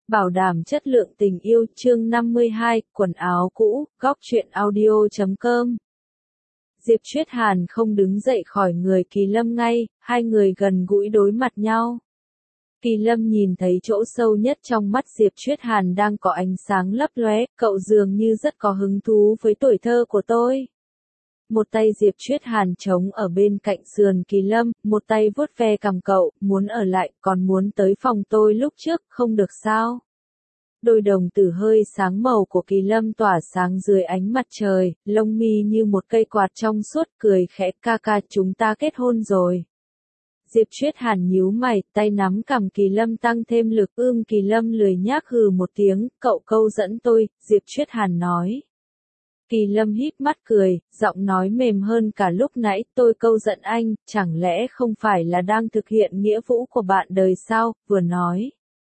Bảo đảm chất lượng tình yêu chương 52, quần áo cũ, góc truyện audio.com. Diệp Chuyết Hàn không đứng dậy khỏi người Kỳ Lâm ngay, hai người gần gũi đối mặt nhau. Kỳ Lâm nhìn thấy chỗ sâu nhất trong mắt Diệp Chuyết Hàn đang có ánh sáng lấp lóe, cậu dường như rất có hứng thú với tuổi thơ của tôi. Một tay Diệp Chuyết Hàn chống ở bên cạnh sườn Kỳ Lâm, một tay vuốt ve cằm cậu, muốn ở lại, còn muốn tới phòng tôi lúc trước, không được sao? Đôi đồng tử hơi sáng màu của Kỳ Lâm tỏa sáng dưới ánh mặt trời, lông mi như một cây quạt trong suốt, cười khẽ, ca ca, chúng ta kết hôn rồi. Diệp Chuyết Hàn nhíu mày, tay nắm cằm Kỳ Lâm tăng thêm lực. Kỳ Lâm lười nhác hừ một tiếng, cậu câu dẫn tôi, Diệp Chuyết Hàn nói. Kỳ Lâm híp mắt cười, giọng nói mềm hơn cả lúc nãy, tôi câu giận anh, chẳng lẽ không phải là đang thực hiện nghĩa vụ của bạn đời sao, vừa nói.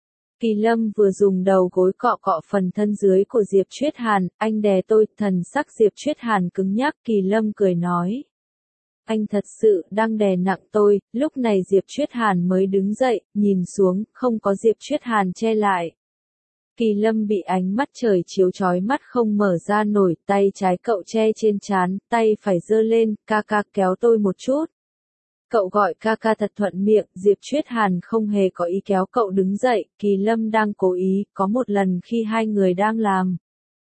Kỳ Lâm vừa dùng đầu gối cọ cọ phần thân dưới của Diệp Chuyết Hàn, anh đè tôi, thần sắc Diệp Chuyết Hàn cứng nhắc. Kỳ Lâm cười nói. Anh thật sự đang đè nặng tôi. Lúc này Diệp Chuyết Hàn mới đứng dậy, nhìn xuống, không có Diệp Chuyết Hàn che lại. Kỳ Lâm bị ánh mắt trời chiếu chói mắt không mở ra nổi, tay trái cậu che trên trán, tay phải giơ lên, ca ca kéo tôi một chút. Cậu gọi ca ca thật thuận miệng, Diệp Chuyết Hàn không hề có ý kéo cậu đứng dậy, Kỳ Lâm đang cố ý, có một lần khi hai người đang làm.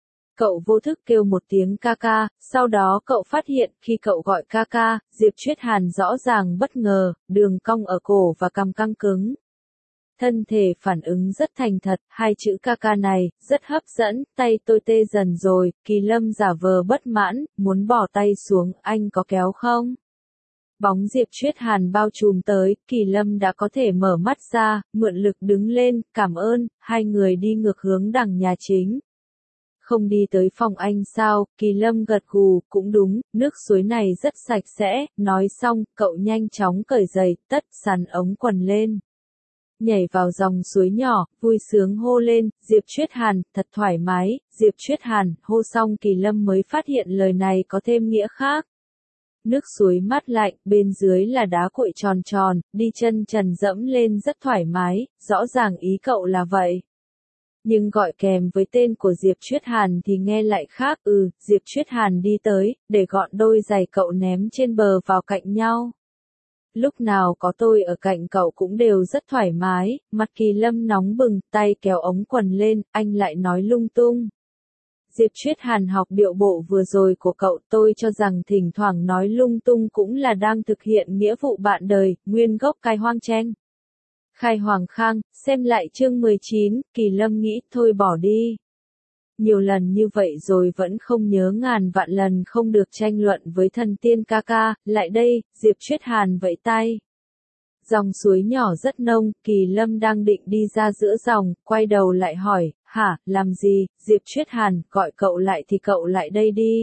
Cậu vô thức kêu một tiếng ca ca, sau đó cậu phát hiện khi cậu gọi ca ca, Diệp Chuyết Hàn rõ ràng bất ngờ, đường cong ở cổ và cằm căng cứng. Thân thể phản ứng rất thành thật, hai chữ ca ca này, rất hấp dẫn, tay tôi tê dần rồi, Kỳ Lâm giả vờ bất mãn, muốn bỏ tay xuống, anh có kéo không? Bóng Diệp Chuyết Hàn bao trùm tới, Kỳ Lâm đã có thể mở mắt ra, mượn lực đứng lên, cảm ơn, hai người đi ngược hướng đằng nhà chính. Không đi tới phòng anh sao, Kỳ Lâm gật gù, cũng đúng, nước suối này rất sạch sẽ, nói xong, cậu nhanh chóng cởi giày, tất sắn ống quần lên. Nhảy vào dòng suối nhỏ, vui sướng hô lên, Diệp Chuyết Hàn, thật thoải mái, Diệp Chuyết Hàn, hô xong Kỳ Lâm mới phát hiện lời này có thêm nghĩa khác. Nước suối mát lạnh, bên dưới là đá cuội tròn tròn, đi chân trần dẫm lên rất thoải mái, rõ ràng ý cậu là vậy. Nhưng gọi kèm với tên của Diệp Chuyết Hàn thì nghe lại khác. Diệp Chuyết Hàn đi tới, để gọn đôi giày cậu ném trên bờ vào cạnh nhau. Lúc nào có tôi ở cạnh cậu cũng đều rất thoải mái, mặt Kỳ Lâm nóng bừng, tay kéo ống quần lên, anh lại nói lung tung. Diệp Chuyết Hàn học điệu bộ vừa rồi của cậu, tôi cho rằng thỉnh thoảng nói lung tung cũng là đang thực hiện nghĩa vụ bạn đời, nguyên gốc Khai Hoang Tranh. Khai Hoàng Khang, xem lại chương 19, Kỳ Lâm nghĩ thôi bỏ đi. Nhiều lần như vậy rồi vẫn không nhớ ngàn vạn lần không được tranh luận với thần tiên ca ca, lại đây, Diệp Chuyết Hàn vẫy tay. Dòng suối nhỏ rất nông, Kỳ Lâm đang định đi ra giữa dòng, quay đầu lại hỏi, hả, làm gì, Diệp Chuyết Hàn, gọi cậu lại thì cậu lại đây đi.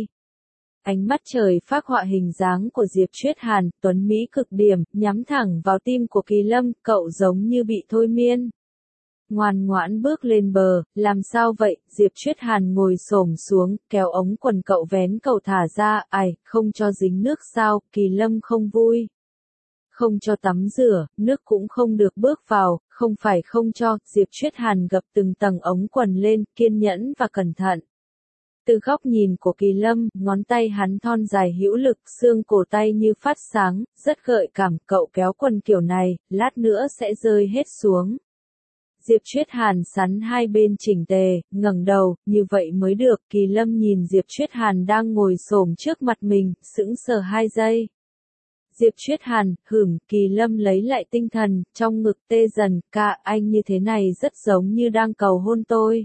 Ánh mắt trời phác họa hình dáng của Diệp Chuyết Hàn, tuấn mỹ cực điểm, nhắm thẳng vào tim của Kỳ Lâm, cậu giống như bị thôi miên. Ngoan ngoãn bước lên bờ, làm sao vậy, Diệp Chuyết Hàn ngồi xổm xuống, kéo ống quần cậu vén cậu thả ra, ai, không cho dính nước sao, Kỳ Lâm không vui. Không cho tắm rửa, nước cũng không được bước vào, không phải không cho, Diệp Chuyết Hàn gập từng tầng ống quần lên, kiên nhẫn và cẩn thận. Từ góc nhìn của Kỳ Lâm, ngón tay hắn thon dài hữu lực, xương cổ tay như phát sáng, rất gợi cảm, cậu kéo quần kiểu này, lát nữa sẽ rơi hết xuống. Diệp Chuyết Hàn sắn hai bên chỉnh tề, ngẩng đầu, như vậy mới được, Kỳ Lâm nhìn Diệp Chuyết Hàn đang ngồi xổm trước mặt mình, sững sờ 2 giây. Diệp Chuyết Hàn, Kỳ Lâm lấy lại tinh thần, trong ngực tê dần, ca, anh như thế này rất giống như đang cầu hôn tôi.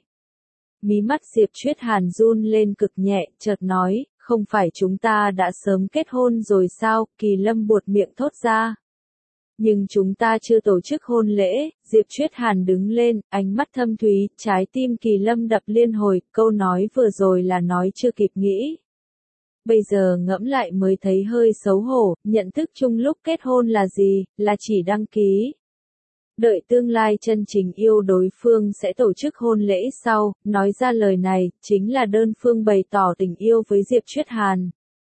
Mí mắt Diệp Chuyết Hàn run lên cực nhẹ, chợt nói, không phải chúng ta đã sớm kết hôn rồi sao, Kỳ Lâm buột miệng thốt ra. Nhưng chúng ta chưa tổ chức hôn lễ, Diệp Chuyết Hàn đứng lên, ánh mắt thâm thúy, trái tim Kỳ Lâm đập liên hồi, câu nói vừa rồi là nói chưa kịp nghĩ. Bây giờ ngẫm lại mới thấy hơi xấu hổ, nhận thức chung lúc kết hôn là gì, là chỉ đăng ký. Đợi tương lai chân chính yêu đối phương sẽ tổ chức hôn lễ sau, nói ra lời này, chính là đơn phương bày tỏ tình yêu với Diệp Chuyết Hàn.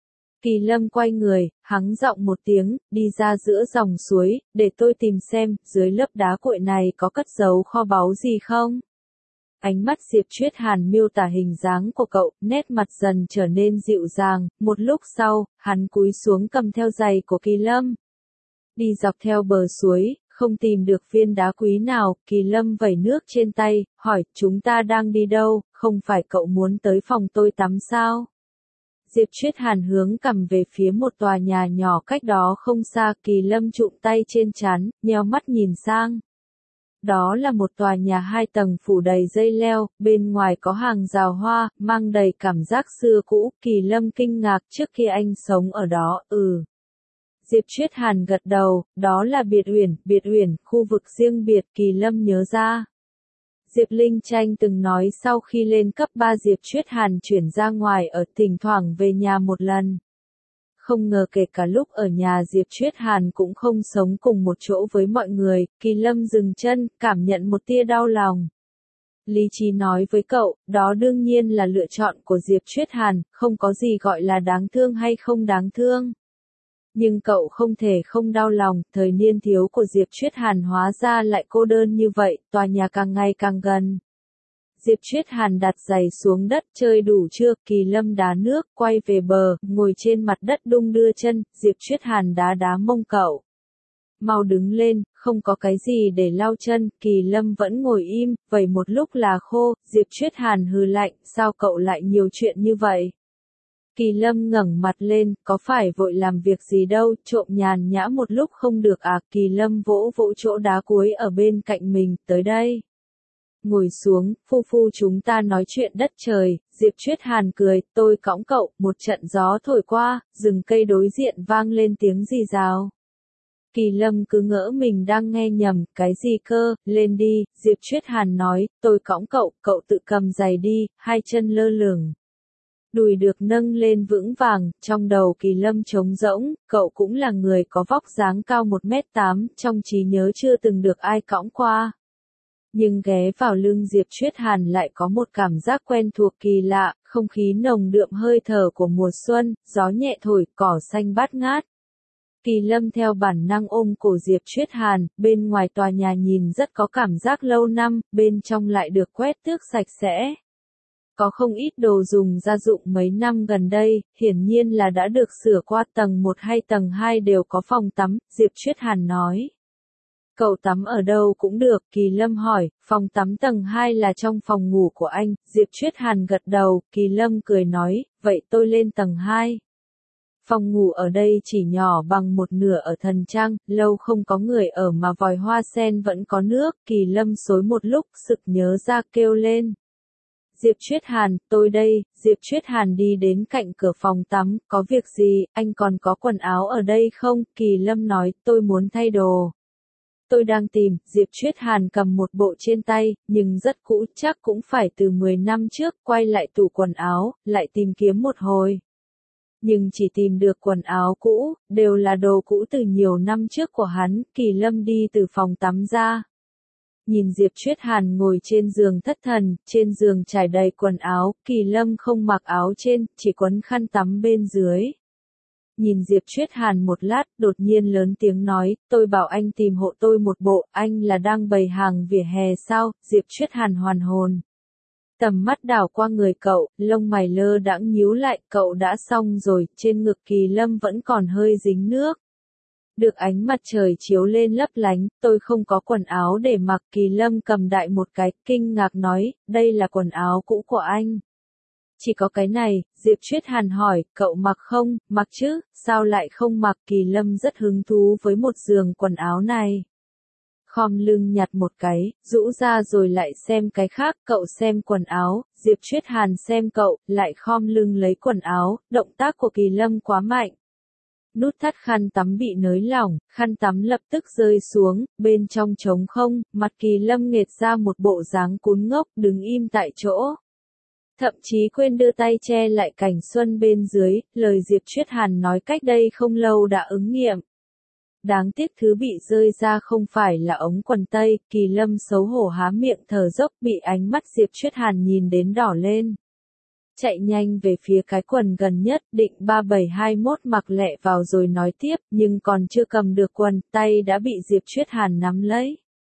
Kỳ Lâm quay người, hắng giọng một tiếng, đi ra giữa dòng suối, để tôi tìm xem, dưới lớp đá cuội này có cất giấu kho báu gì không? ánh mắt Diệp Chuyết Hàn miêu tả hình dáng của cậu, nét mặt dần trở nên dịu dàng, một lúc sau, hắn cúi xuống cầm theo giày của Kỳ Lâm. Đi dọc theo bờ suối, không tìm được viên đá quý nào, Kỳ Lâm vẩy nước trên tay, hỏi, chúng ta đang đi đâu, không phải cậu muốn tới phòng tôi tắm sao? Diệp Chuyết Hàn hướng cằm về phía một tòa nhà nhỏ cách đó không xa, Kỳ Lâm chụm tay trên trán, nheo mắt nhìn sang. Đó là một tòa nhà 2 tầng phủ đầy dây leo, bên ngoài có hàng rào hoa, mang đầy cảm giác xưa cũ, Kỳ Lâm kinh ngạc trước khi anh sống ở đó, Diệp Chuyết Hàn gật đầu, đó là Biệt Uyển, khu vực riêng biệt, Kỳ Lâm nhớ ra. Diệp Linh Tranh từng nói sau khi lên cấp 3 Diệp Chuyết Hàn chuyển ra ngoài ở, thỉnh thoảng về nhà một lần. Không ngờ kể cả lúc ở nhà Diệp Chuyết Hàn cũng không sống cùng một chỗ với mọi người, Kỳ Lâm dừng chân, cảm nhận một tia đau lòng. Lý trí nói với cậu, đó đương nhiên là lựa chọn của Diệp Chuyết Hàn, không có gì gọi là đáng thương hay không đáng thương. Nhưng cậu không thể không đau lòng, thời niên thiếu của Diệp Chuyết Hàn hóa ra lại cô đơn như vậy, tòa nhà càng ngày càng gần. Diệp Chuyết Hàn đặt giày xuống đất, chơi đủ chưa, Kỳ Lâm đá nước, quay về bờ, ngồi trên mặt đất đung đưa chân, Diệp Chuyết Hàn đá đá mông cậu. Mau đứng lên, không có cái gì để lau chân, Kỳ Lâm vẫn ngồi im, vẩy một lúc là khô, Diệp Chuyết Hàn hừ lạnh, sao cậu lại nhiều chuyện như vậy? Kỳ Lâm ngẩng mặt lên, có phải vội làm việc gì đâu, trộm nhàn nhã một lúc không được à, Kỳ Lâm vỗ vỗ chỗ đá cuối ở bên cạnh mình, tới đây. Ngồi xuống, phu chúng ta nói chuyện đất trời, Diệp Chuyết Hàn cười, tôi cõng cậu, một trận gió thổi qua, rừng cây đối diện vang lên tiếng rì rào. Kỳ Lâm cứ ngỡ mình đang nghe nhầm, cái gì cơ, lên đi, Diệp Chuyết Hàn nói, tôi cõng cậu, cậu tự cầm giày đi, 2 chân lơ lửng. Đùi được nâng lên vững vàng, trong đầu Kỳ Lâm trống rỗng, cậu cũng là người có vóc dáng cao 1m8, trong trí nhớ chưa từng được ai cõng qua. Nhưng ghé vào lưng Diệp Chuyết Hàn lại có một cảm giác quen thuộc kỳ lạ, không khí nồng đượm hơi thở của mùa xuân, gió nhẹ thổi, cỏ xanh bát ngát. Kỳ Lâm theo bản năng ôm cổ Diệp Chuyết Hàn, bên ngoài tòa nhà nhìn rất có cảm giác lâu năm, bên trong lại được quét tước sạch sẽ. Có không ít đồ dùng gia dụng mấy năm gần đây, hiển nhiên là đã được sửa qua, tầng 1 hay tầng 2 đều có phòng tắm, Diệp Chuyết Hàn nói. Cậu tắm ở đâu cũng được, Kỳ Lâm hỏi, phòng tắm tầng 2 là trong phòng ngủ của anh, Diệp Chuyết Hàn gật đầu, Kỳ Lâm cười nói, vậy tôi lên tầng 2. Phòng ngủ ở đây chỉ nhỏ bằng một nửa ở Thần Trang, lâu không có người ở mà vòi hoa sen vẫn có nước, Kỳ Lâm xối một lúc, sực nhớ ra kêu lên. Diệp Chuyết Hàn, tôi đây, Diệp Chuyết Hàn đi đến cạnh cửa phòng tắm, có việc gì, anh còn có quần áo ở đây không, Kỳ Lâm nói, tôi muốn thay đồ. Tôi đang tìm, Diệp Chuyết Hàn cầm một bộ trên tay, nhưng rất cũ, chắc cũng phải từ 10 năm trước, quay lại tủ quần áo, lại tìm kiếm một hồi. Nhưng chỉ tìm được quần áo cũ, đều là đồ cũ từ nhiều năm trước của hắn, Kỳ Lâm đi từ phòng tắm ra. Nhìn Diệp Chuyết Hàn ngồi trên giường thất thần, trên giường trải đầy quần áo, Kỳ Lâm không mặc áo trên, chỉ quấn khăn tắm bên dưới. Nhìn Diệp Chuyết Hàn một lát, đột nhiên lớn tiếng nói, tôi bảo anh tìm hộ tôi một bộ, anh là đang bày hàng vỉa hè sao, Diệp Chuyết Hàn hoàn hồn. Tầm mắt đảo qua người cậu, lông mày lơ đãng nhíu lại, cậu đã xong rồi, trên ngực Kỳ Lâm vẫn còn hơi dính nước. Được ánh mặt trời chiếu lên lấp lánh, tôi không có quần áo để mặc, Kỳ Lâm cầm đại một cái, kinh ngạc nói, đây là quần áo cũ của anh. Chỉ có cái này, Diệp Chuyết Hàn hỏi, cậu mặc không, mặc chứ, sao lại không mặc, Kỳ Lâm rất hứng thú với một giường quần áo này. Khom lưng nhặt một cái, rũ ra rồi lại xem cái khác, cậu xem quần áo, Diệp Chuyết Hàn xem cậu, lại khom lưng lấy quần áo, động tác của Kỳ Lâm quá mạnh. Nút thắt khăn tắm bị nới lỏng, khăn tắm lập tức rơi xuống, bên trong trống không, mặt Kỳ Lâm nghệt ra một bộ dáng cún ngốc, đứng im tại chỗ. Thậm chí quên đưa tay che lại cảnh xuân bên dưới, lời Diệp Chuyết Hàn nói cách đây không lâu đã ứng nghiệm. Đáng tiếc thứ bị rơi ra không phải là ống quần tây, Kỳ Lâm xấu hổ há miệng thở dốc, bị ánh mắt Diệp Chuyết Hàn nhìn đến đỏ lên. Chạy nhanh về phía cái quần gần nhất, định 3721 mặc lẹ vào rồi nói tiếp, nhưng còn chưa cầm được quần, tay đã bị Diệp Chuyết Hàn nắm lấy.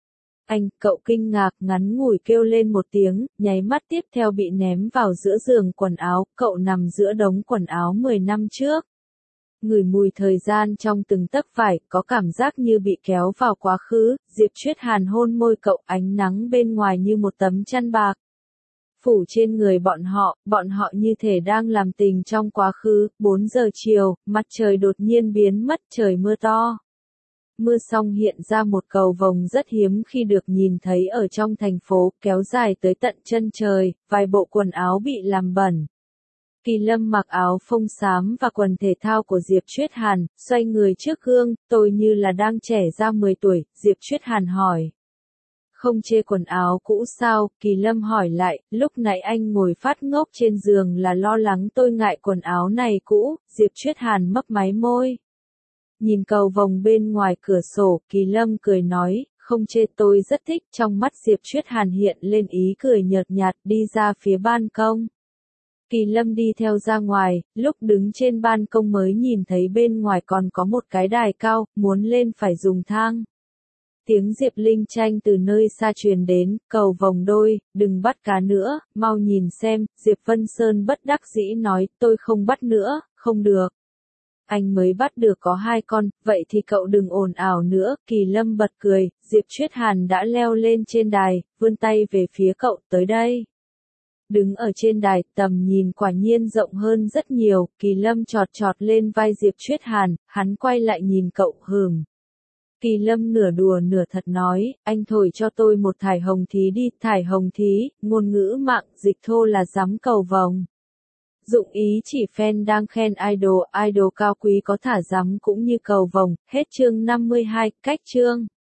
Anh, cậu kinh ngạc ngắn ngủi kêu lên một tiếng, nháy mắt tiếp theo bị ném vào giữa giường quần áo, cậu nằm giữa đống quần áo 10 năm trước. Ngửi mùi thời gian trong từng tấc vải, có cảm giác như bị kéo vào quá khứ, Diệp Chuyết Hàn hôn môi cậu, ánh nắng bên ngoài như một tấm chăn bạc. Phủ trên người bọn họ như thể đang làm tình trong quá khứ. 4 giờ chiều, mặt trời đột nhiên biến mất, trời mưa to. Mưa xong hiện ra một cầu vồng rất hiếm khi được nhìn thấy ở trong thành phố, kéo dài tới tận chân trời, vài bộ quần áo bị làm bẩn. Kỳ Lâm mặc áo phông xám và quần thể thao của Diệp Chuyết Hàn, xoay người trước gương, tôi như là đang trẻ ra 10 tuổi, Diệp Chuyết Hàn hỏi. Không chê quần áo cũ sao, Kỳ Lâm hỏi lại, lúc nãy anh ngồi phát ngốc trên giường là lo lắng tôi ngại quần áo này cũ, Diệp Chuyết Hàn mấp máy môi. Nhìn cầu vồng bên ngoài cửa sổ, Kỳ Lâm cười nói, không chê tôi rất thích, trong mắt Diệp Chuyết Hàn hiện lên ý cười nhợt nhạt, đi ra phía ban công. Kỳ Lâm đi theo ra ngoài, lúc đứng trên ban công mới nhìn thấy bên ngoài còn có một cái đài cao, muốn lên phải dùng thang. Tiếng Diệp Linh Tranh từ nơi xa truyền đến, cầu vồng đôi, đừng bắt cá nữa, mau nhìn xem, Diệp Vân Sơn bất đắc dĩ nói, tôi không bắt nữa, không được. Anh mới bắt được có 2 con, vậy thì cậu đừng ồn ào nữa, Kỳ Lâm bật cười, Diệp Chuyết Hàn đã leo lên trên đài, vươn tay về phía cậu, tới đây. Đứng ở trên đài, tầm nhìn quả nhiên rộng hơn rất nhiều, Kỳ Lâm chọt chọt lên vai Diệp Chuyết Hàn, hắn quay lại nhìn cậu, hừm. Kỳ Lâm nửa đùa nửa thật nói, anh thổi cho tôi một thải hồng thí đi, thải hồng thí, ngôn ngữ mạng, dịch thô là giám cầu vồng. Dụng ý chỉ fan đang khen idol cao quý có thả giám cũng như cầu vồng, hết chương 52, cách chương.